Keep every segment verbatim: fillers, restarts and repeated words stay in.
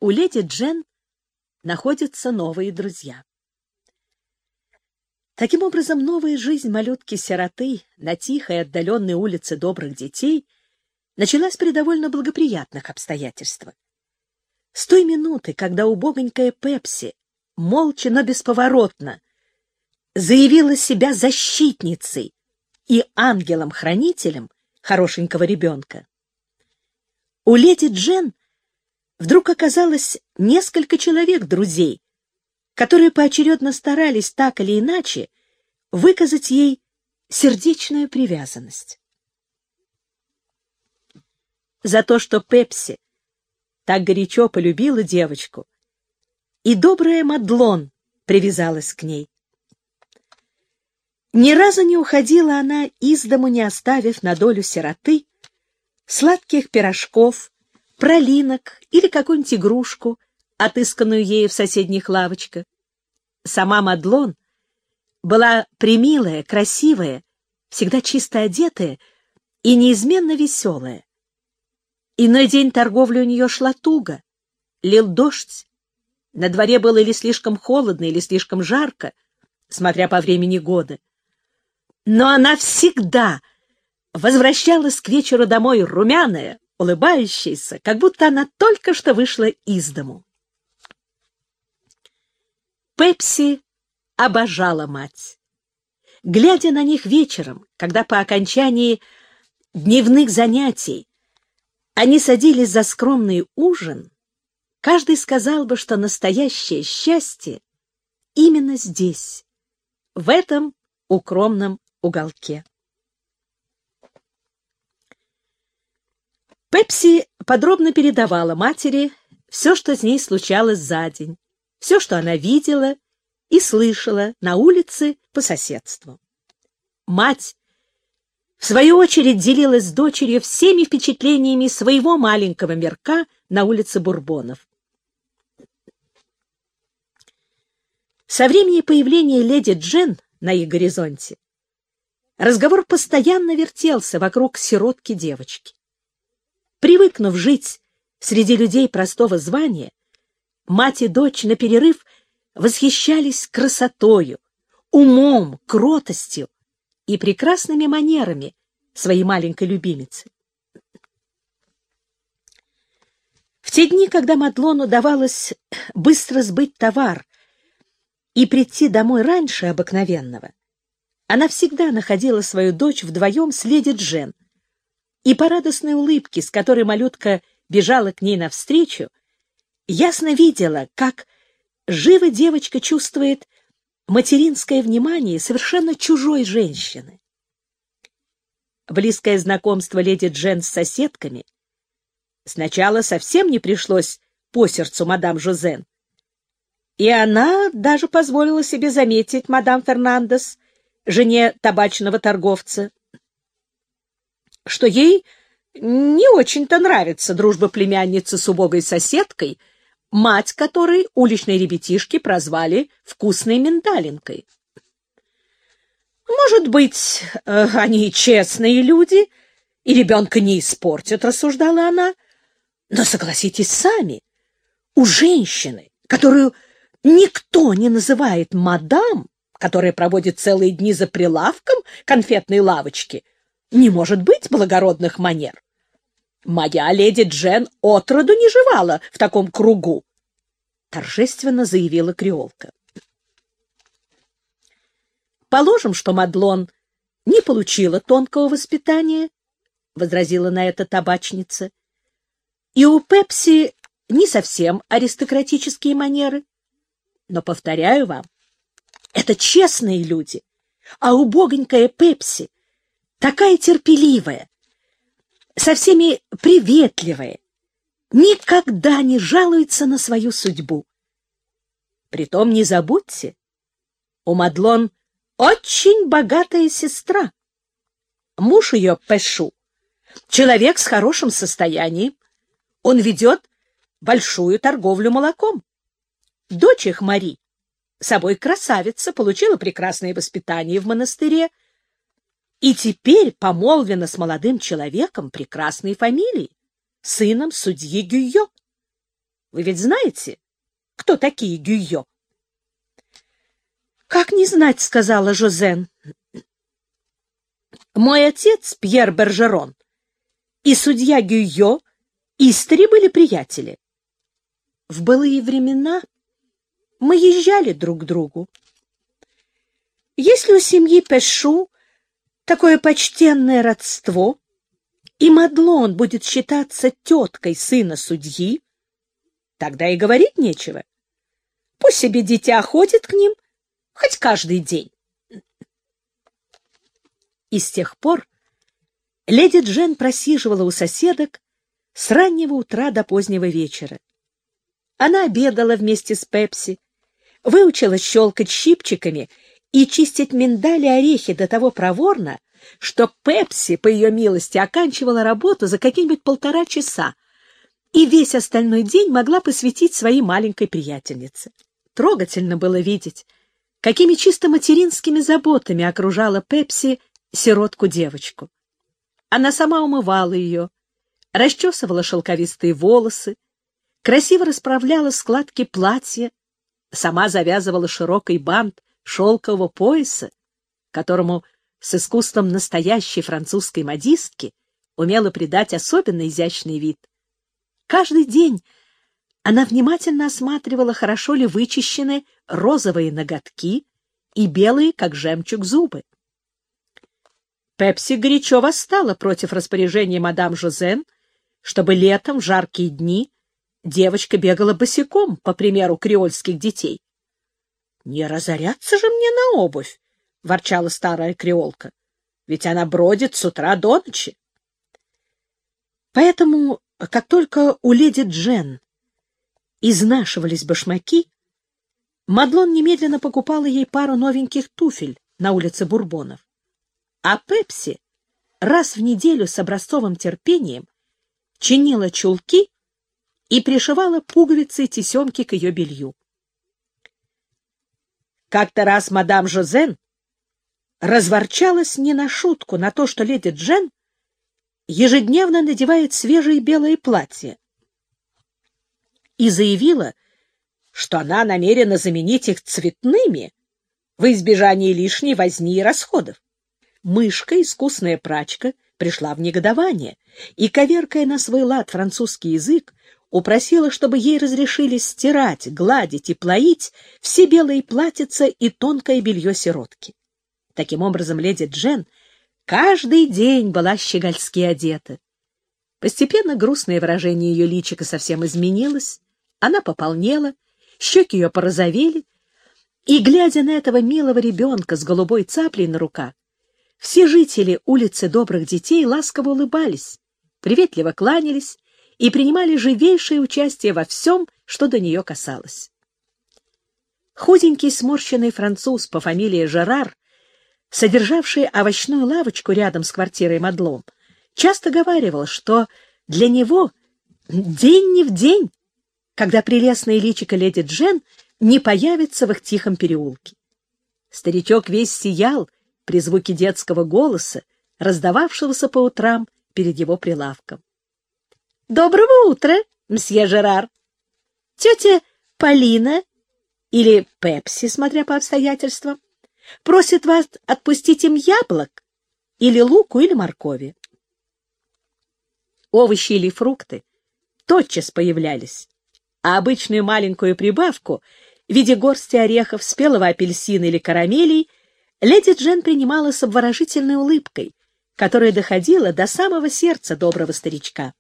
у леди Джен находятся новые друзья. Таким образом, новая жизнь малютки-сироты на тихой отдаленной улице добрых детей началась при довольно благоприятных обстоятельствах. С той минуты, когда убогонькая Пепси, молча, но бесповоротно, заявила себя защитницей и ангелом-хранителем хорошенького ребенка, у леди Джен вдруг оказалось несколько человек-друзей, которые поочередно старались так или иначе выказать ей сердечную привязанность. За то, что Пепси так горячо полюбила девочку, и добрая Мадлон привязалась к ней. Ни разу не уходила она из дому, не оставив на долю сироты сладких пирожков, пралинок или какую-нибудь игрушку, отысканную ею в соседних лавочках. Сама Мадлон была премилая, красивая, всегда чисто одетая и неизменно веселая. Иной день торговля у нее шла туго, лил дождь, на дворе было или слишком холодно, или слишком жарко, смотря по времени года. Но она всегда возвращалась к вечеру домой румяная, улыбающаяся, как будто она только что вышла из дому. Пепси обожала мать. Глядя на них вечером, когда по окончании дневных занятий они садились за скромный ужин, каждый сказал бы, что настоящее счастье именно здесь, в этом укромном уголке. Пепси подробно передавала матери все, что с ней случалось за день, все, что она видела и слышала на улице по соседству. Мать, в свою очередь, делилась с дочерью всеми впечатлениями своего маленького мирка на улице Бурбонов. Со времени появления леди Джен на их горизонте разговор постоянно вертелся вокруг сиротки-девочки. Привыкнув жить среди людей простого звания, мать и дочь на перерыв восхищались красотою, умом, кротостью и прекрасными манерами своей маленькой любимицы. В те дни, когда Мадлону удавалось быстро сбыть товар и прийти домой раньше обыкновенного, она всегда находила свою дочь вдвоем с леди Джен, и по радостной улыбке, с которой малютка бежала к ней навстречу, ясно видела, как живо девочка чувствует материнское внимание совершенно чужой женщины. Близкое знакомство леди Джен с соседками сначала совсем не пришлось по сердцу мадам Жозен, и она даже позволила себе заметить мадам Фернандес, жене табачного торговца, что ей не очень-то нравится дружба племянницы с убогой соседкой, мать которой уличные ребятишки прозвали «вкусной миндалинкой». «Может быть, они честные люди, и ребенка не испортят», — рассуждала она. «Но согласитесь сами, у женщины, которую никто не называет мадам, которая проводит целые дни за прилавком конфетной лавочки, не может быть благородных манер. Моя леди Джен отроду не живала в таком кругу», — торжественно заявила креолка. «Положим, что Мадлон не получила тонкого воспитания», — возразила на это табачница, «и у Пепси не совсем аристократические манеры. Но, повторяю вам, это честные люди, а убогонькая Пепси такая терпеливая, со всеми приветливая, никогда не жалуется на свою судьбу. Притом не забудьте, у Мадлон очень богатая сестра. Муж ее, Пэшу, человек с хорошим состоянием, он ведет большую торговлю молоком. Дочь их, Мари, собой красавица, получила прекрасное воспитание в монастыре, и теперь помолвлена с молодым человеком прекрасной фамилии, сыном судьи Гюйо. Вы ведь знаете, кто такие Гюйо? — Как не знать, — сказала Жозен. — Мой отец, Пьер Бержерон, и судья Гюйо истори были приятели. В былые времена мы езжали друг к другу. Если у семьи Пешу такое почтенное родство, и Мадлон будет считаться теткой сына судьи, тогда и говорить нечего. Пусть себе дитя ходит к ним хоть каждый день. И с тех пор леди Джен просиживала у соседок с раннего утра до позднего вечера. Она обедала вместе с Пепси, выучилась щелкать щипчиками и чистить миндаль и орехи до того проворно, что Пепси, по ее милости, оканчивала работу за какие-нибудь полтора часа и весь остальной день могла посвятить своей маленькой приятельнице. Трогательно было видеть, какими чисто материнскими заботами окружала Пепси сиротку-девочку. Она сама умывала ее, расчесывала шелковистые волосы, красиво расправляла складки платья, сама завязывала широкий бант шелкового пояса, которому с искусством настоящей французской модистки умела придать особенно изящный вид. Каждый день она внимательно осматривала, хорошо ли вычищены розовые ноготки и белые, как жемчуг, зубы. Пепси горячо восстала против распоряжения мадам Жозен, чтобы летом в жаркие дни девочка бегала босиком, по примеру креольских детей. — Не разоряться же мне на обувь, — ворчала старая креолка, — ведь она бродит с утра до ночи. Поэтому, как только у леди Джен изнашивались башмаки, Мадлон немедленно покупала ей пару новеньких туфель на улице Бурбонов, а Пепси раз в неделю с образцовым терпением чинила чулки и пришивала пуговицы и тесемки к ее белью. Как-то раз мадам Жозен разворчалась не на шутку на то, что леди Джен ежедневно надевает свежие белые платья, и заявила, что она намерена заменить их цветными во избежание лишней возни и расходов. Мышка, искусная прачка, пришла в негодование и, коверкая на свой лад французский язык, упросила, чтобы ей разрешили стирать, гладить и плоить все белые платьица и тонкое белье сиротки. Таким образом, леди Джен каждый день была щегольски одета. Постепенно грустное выражение ее личика совсем изменилось, она пополнела, щеки ее порозовели, и, глядя на этого милого ребенка с голубой цаплей на руках, все жители улицы Добрых Детей ласково улыбались, приветливо кланялись и принимали живейшее участие во всем, что до нее касалось. Худенький сморщенный француз по фамилии Жерар, содержавший овощную лавочку рядом с квартирой Мадлон, часто говаривал, что для него день не в день, когда прелестное личико леди Джен не появится в их тихом переулке. Старичок весь сиял при звуке детского голоса, раздававшегося по утрам перед его прилавком. — Доброго утра, мсье Жерар! Тетя Полина или Пепси, смотря по обстоятельствам, просит вас отпустить им яблок или луку или моркови. Овощи или фрукты тотчас появлялись, а обычную маленькую прибавку в виде горсти орехов, спелого апельсина или карамелей леди Джен принимала с обворожительной улыбкой, которая доходила до самого сердца доброго старичка.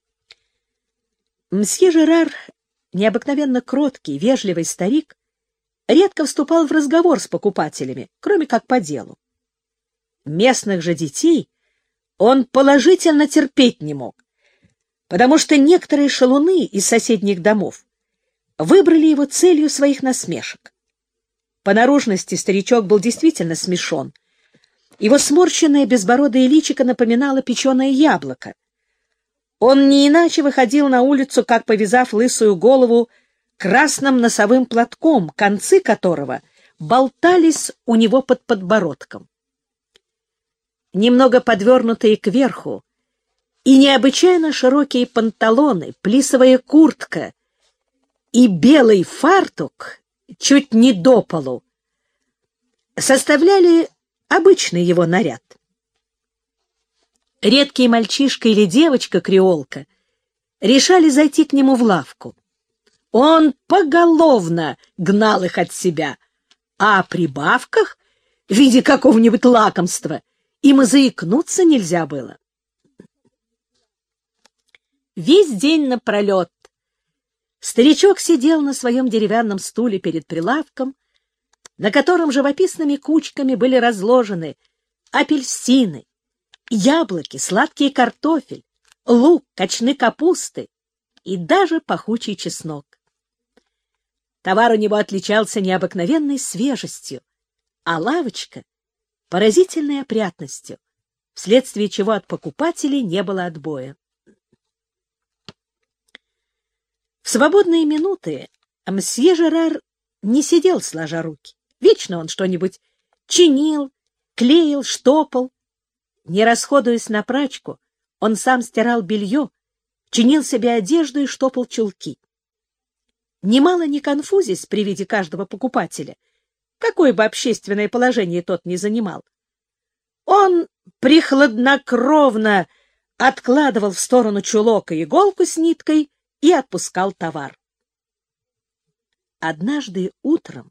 Мсье Жерар, необыкновенно кроткий, вежливый старик, редко вступал в разговор с покупателями, кроме как по делу. Местных же детей он положительно терпеть не мог, потому что некоторые шалуны из соседних домов выбрали его целью своих насмешек. По наружности старичок был действительно смешон. Его сморщенное безбородое личико напоминало печеное яблоко. Он не иначе выходил на улицу, как повязав лысую голову красным носовым платком, концы которого болтались у него под подбородком. Немного подвернутые кверху и необычайно широкие панталоны, плисовая куртка и белый фартук чуть не до полу составляли обычный его наряд. Редкий мальчишка или девочка-креолка решали зайти к нему в лавку. Он поголовно гнал их от себя, а о прибавках в виде какого-нибудь лакомства им и заикнуться нельзя было. Весь день напролет старичок сидел на своем деревянном стуле перед прилавком, на котором живописными кучками были разложены апельсины, яблоки, сладкий картофель, лук, кочаны капусты и даже пахучий чеснок. Товар у него отличался необыкновенной свежестью, а лавочка — поразительной опрятностью, вследствие чего от покупателей не было отбоя. В свободные минуты мсье Жерар не сидел сложа руки. Вечно он что-нибудь чинил, клеил, штопал. Не расходуясь на прачку, он сам стирал белье, чинил себе одежду и штопал чулки. Немало не конфузясь при виде каждого покупателя, какое бы общественное положение тот ни занимал, он прихладнокровно откладывал в сторону чулок и иголку с ниткой и отпускал товар. Однажды утром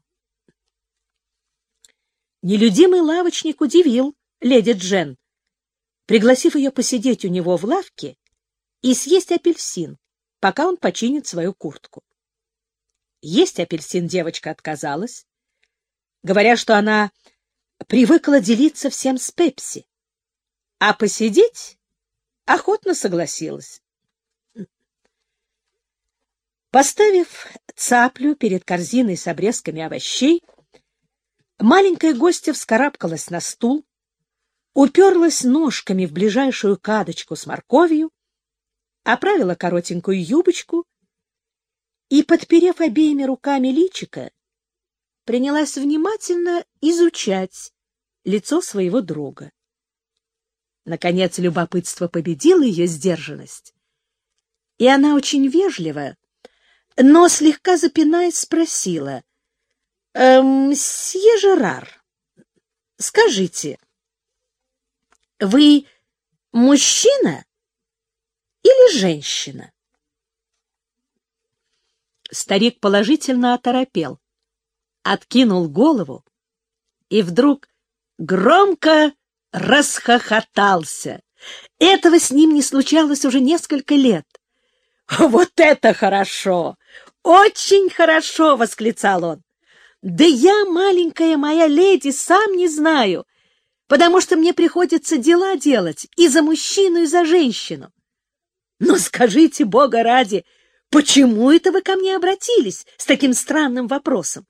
нелюдимый лавочник удивил леди Джен, пригласив ее посидеть у него в лавке и съесть апельсин, пока он починит свою куртку. Есть апельсин девочка отказалась, говоря, что она привыкла делиться всем с Пепси, а посидеть охотно согласилась. Поставив цаплю перед корзиной с обрезками овощей, маленькая гостья вскарабкалась на стул, уперлась ножками в ближайшую кадочку с морковью, оправила коротенькую юбочку и, подперев обеими руками личико, принялась внимательно изучать лицо своего друга. Наконец любопытство победило ее сдержанность, и она очень вежливо, но слегка запинаясь, спросила: «Э, «Мсье Жерар, скажите, вы мужчина или женщина?» Старик положительно оторопел, откинул голову и вдруг громко расхохотался. Этого с ним не случалось уже несколько лет. «Вот это хорошо! Очень хорошо!» — восклицал он. «Да я, маленькая моя леди, сам не знаю, потому что мне приходится дела делать и за мужчину, и за женщину. Но скажите, Бога ради, почему это вы ко мне обратились с таким странным вопросом?»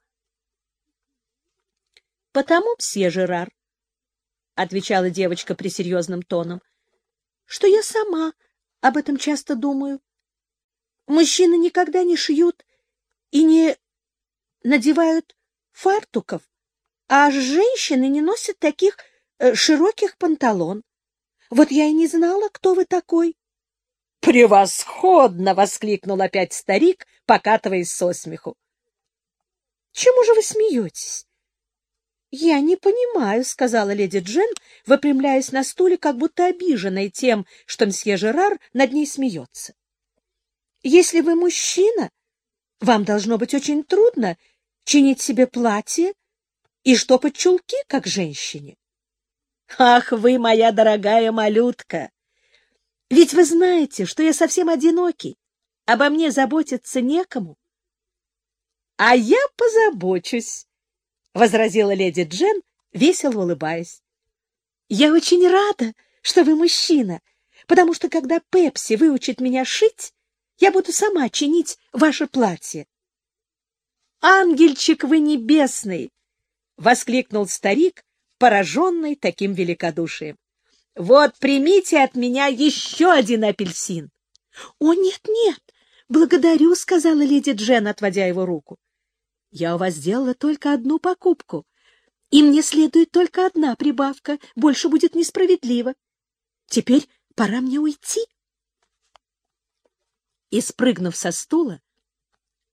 «Потому, мсье Жерар, — отвечала девочка пресерьезным тоном, — что я сама об этом часто думаю. Мужчины никогда не шьют и не надевают фартуков, а женщины не носят таких э, широких панталон. Вот я и не знала, кто вы такой». «Превосходно!» — воскликнул опять старик, покатываясь со смеху. «Чему же вы смеетесь?» «Я не понимаю», — сказала леди Джен, выпрямляясь на стуле, как будто обиженной тем, что мсье Жерар над ней смеется. «Если вы мужчина, вам должно быть очень трудно чинить себе платье и штопать чулки, как женщине». «Ах вы, моя дорогая малютка! Ведь вы знаете, что я совсем одинокий, обо мне заботиться некому». «А я позабочусь», — возразила леди Джен, весело улыбаясь. «Я очень рада, что вы мужчина, потому что когда Пепси выучит меня шить, я буду сама чинить ваше платье». «Ангельчик вы небесный!» — воскликнул старик, пораженный таким великодушием. «Вот примите от меня еще один апельсин». «О, нет-нет, благодарю», — сказала леди Джен, отводя его руку. «Я у вас сделала только одну покупку, и мне следует только одна прибавка, больше будет несправедливо. Теперь пора мне уйти». И, спрыгнув со стула,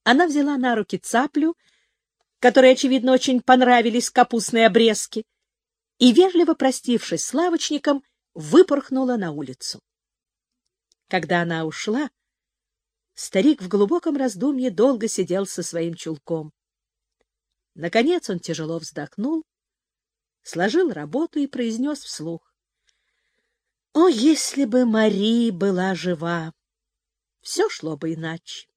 Она взяла на руки цаплю, которой, очевидно, очень понравились капустные обрезки, и, вежливо простившись с лавочником, выпорхнула на улицу. Когда она ушла, старик в глубоком раздумье долго сидел со своим чулком. Наконец он тяжело вздохнул, сложил работу и произнес вслух: «О, если бы Мари была жива, все шло бы иначе!»